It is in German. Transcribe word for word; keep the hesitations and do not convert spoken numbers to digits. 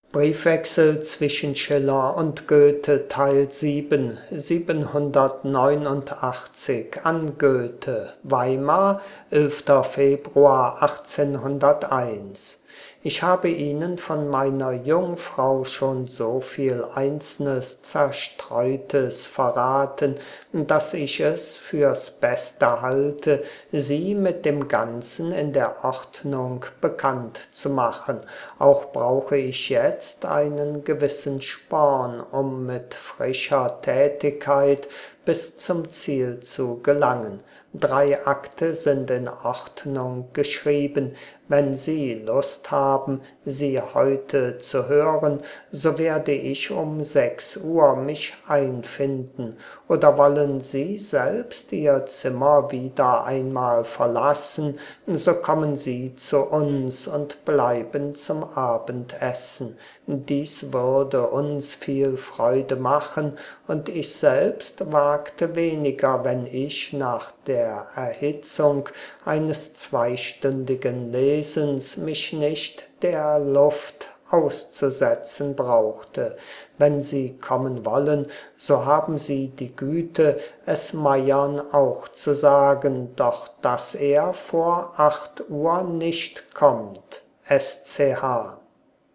Briefwechsel zwischen Schiller und Goethe Teil sieben, siebenhundertneunundachtzig an Goethe, Weimar, elfter Februar achtzehnhunderteins. Ich habe Ihnen von meiner Jungfrau schon so viel einzelnes Zerstreutes verraten, dass ich es für's Beste halte, Sie mit dem Ganzen in der Ordnung bekannt zu machen. Auch brauche ich jetzt einen gewissen Sporn, um mit frischer Tätigkeit bis zum Ziel zu gelangen. Drei Akte sind in Ordnung geschrieben. Wenn Sie Lust haben, sie heute zu hören, so werde ich um sechs Uhr mich einfinden. Oder wollen Sie selbst Ihr Zimmer wieder einmal verlassen, so kommen Sie zu uns und bleiben zum Abendessen. Dies würde uns viel Freude machen, und ich selbst wagte weniger, wenn ich nach der Erhitzung eines zweistündigen Lesens mich nicht der Luft auszusetzen brauchte. Wenn Sie kommen wollen, so haben Sie die Güte, es Meiern auch zu sagen, doch dass er vor acht Uhr nicht kommt. S C H